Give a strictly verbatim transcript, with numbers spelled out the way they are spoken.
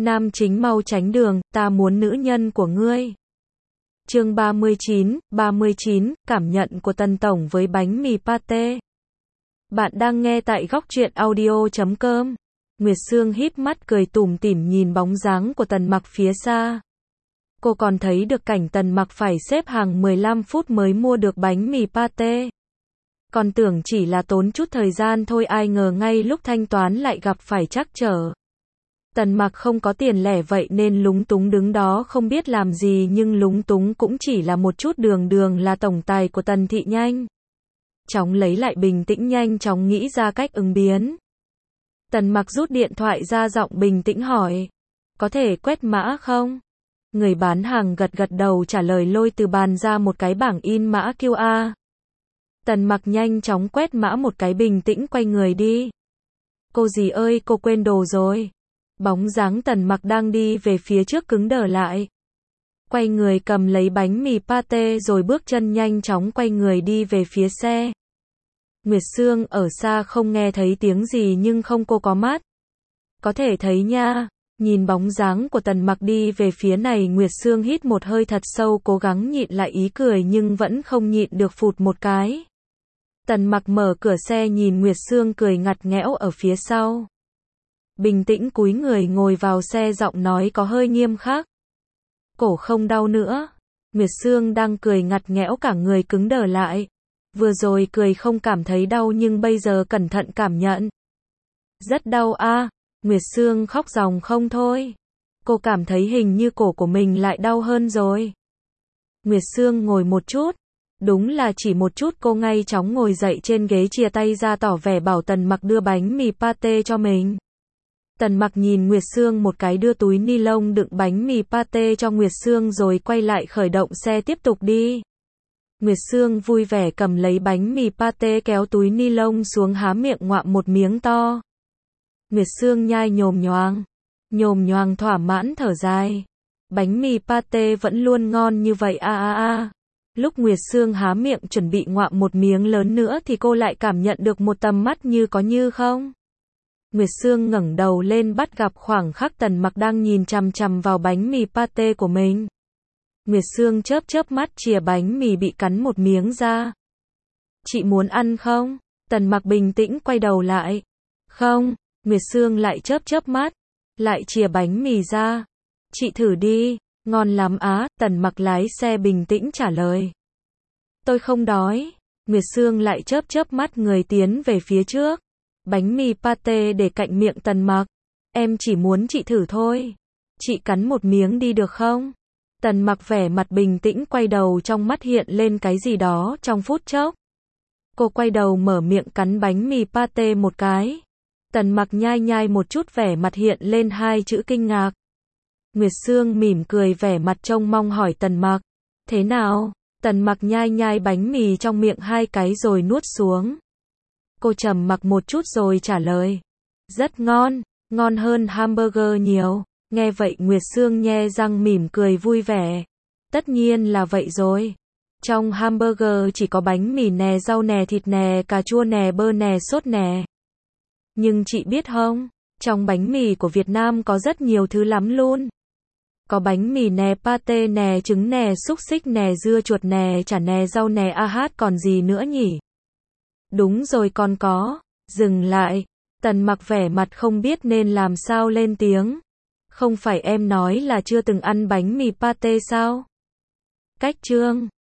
Nam chính mau tránh đường, ta muốn nữ nhân của ngươi. Chương ba mươi chín, ba mươi chín, cảm nhận của Tần Tổng với bánh mì pate. Bạn đang nghe tại góc truyện audio chấm com. Nguyệt Sương híp mắt cười tủm tỉm nhìn bóng dáng của Tần Mặc phía xa. Cô còn thấy được cảnh Tần Mặc phải xếp hàng mười lăm phút mới mua được bánh mì pate. Còn tưởng chỉ là tốn chút thời gian thôi, ai ngờ ngay lúc thanh toán lại gặp phải trắc trở. Tần Mặc không có tiền lẻ vậy nên lúng túng đứng đó không biết làm gì, nhưng lúng túng cũng chỉ là một chút, đường đường là tổng tài của Tần thị nhanh chóng lấy lại bình tĩnh, nhanh chóng nghĩ ra cách ứng biến. Tần Mặc rút điện thoại ra, giọng bình tĩnh hỏi, có thể quét mã không? Người bán hàng gật gật đầu trả lời, lôi từ bàn ra một cái bảng in mã quy rờ. Tần Mặc nhanh chóng quét mã một cái, bình tĩnh quay người đi. Cô dì ơi, cô quên đồ rồi. Bóng dáng Tần Mặc đang đi về phía trước cứng đờ lại. Quay người cầm lấy bánh mì pate rồi bước chân nhanh chóng quay người đi về phía xe. Nguyệt Sương ở xa không nghe thấy tiếng gì, nhưng không, cô có mắt có thể thấy nha. Nhìn bóng dáng của Tần Mặc đi về phía này, Nguyệt Sương hít một hơi thật sâu, cố gắng nhịn lại ý cười nhưng vẫn không nhịn được phụt một cái. Tần Mặc mở cửa xe nhìn Nguyệt Sương cười ngặt nghẽo ở phía sau. Bình tĩnh cúi người ngồi vào xe, giọng nói có hơi nghiêm khắc. Cổ không đau nữa. Nguyệt Sương đang cười ngặt nghẽo, cả người cứng đờ lại. Vừa rồi cười không cảm thấy đau, nhưng bây giờ cẩn thận cảm nhận. Rất đau a. À. Nguyệt Sương khóc ròng không thôi. Cô cảm thấy hình như cổ của mình lại đau hơn rồi. Nguyệt Sương ngồi một chút. Đúng là chỉ một chút, cô ngay chóng ngồi dậy trên ghế, chia tay ra tỏ vẻ bảo Tần Mặc đưa bánh mì pate cho mình. Tần Mặc nhìn Nguyệt Sương một cái, đưa túi ni lông đựng bánh mì pate cho Nguyệt Sương rồi quay lại khởi động xe tiếp tục đi. Nguyệt Sương vui vẻ cầm lấy bánh mì pate, kéo túi ni lông xuống, há miệng ngoạm một miếng to. Nguyệt Sương nhai nhồm nhoàng, nhồm nhoàng thỏa mãn thở dài. Bánh mì pate vẫn luôn ngon như vậy a a a. Lúc Nguyệt Sương há miệng chuẩn bị ngoạm một miếng lớn nữa thì cô lại cảm nhận được một tầm mắt như có như không. Nguyệt Sương ngẩng đầu lên, bắt gặp khoảng khắc Tần Mặc đang nhìn chằm chằm vào bánh mì pate của mình. Nguyệt Sương chớp chớp mắt, chìa bánh mì bị cắn một miếng ra. Chị muốn ăn không? Tần Mặc bình tĩnh quay đầu lại. Không. Nguyệt Sương lại chớp chớp mắt, lại chìa bánh mì ra. Chị thử đi, ngon lắm á. Tần Mặc lái xe bình tĩnh trả lời. Tôi không đói. Nguyệt Sương lại chớp chớp mắt, người tiến về phía trước. Bánh mì pate để cạnh miệng Tần Mặc. Em chỉ muốn chị thử thôi. Chị cắn một miếng đi được không? Tần Mặc vẻ mặt bình tĩnh quay đầu, trong mắt hiện lên cái gì đó trong phút chốc. Cô quay đầu mở miệng cắn bánh mì pate một cái. Tần Mặc nhai nhai một chút, vẻ mặt hiện lên hai chữ kinh ngạc. Nguyệt Sương mỉm cười, vẻ mặt trông mong hỏi Tần Mặc. Thế nào? Tần Mặc nhai nhai bánh mì trong miệng hai cái rồi nuốt xuống. Cô trầm mặc một chút rồi trả lời. Rất ngon, ngon hơn hamburger nhiều. Nghe vậy Nguyệt Sương nhe răng mỉm cười vui vẻ. Tất nhiên là vậy rồi. Trong hamburger chỉ có bánh mì nè, rau nè, thịt nè, cà chua nè, bơ nè, sốt nè. Nhưng chị biết không, trong bánh mì của Việt Nam có rất nhiều thứ lắm luôn. Có bánh mì nè, pate nè, trứng nè, xúc xích nè, dưa chuột nè, chả nè, rau nè, a hát còn gì nữa nhỉ? Đúng rồi, còn có. Dừng lại. Tần Mặc vẻ mặt không biết nên làm sao lên tiếng. Không phải em nói là chưa từng ăn bánh mì pate sao? Cách chương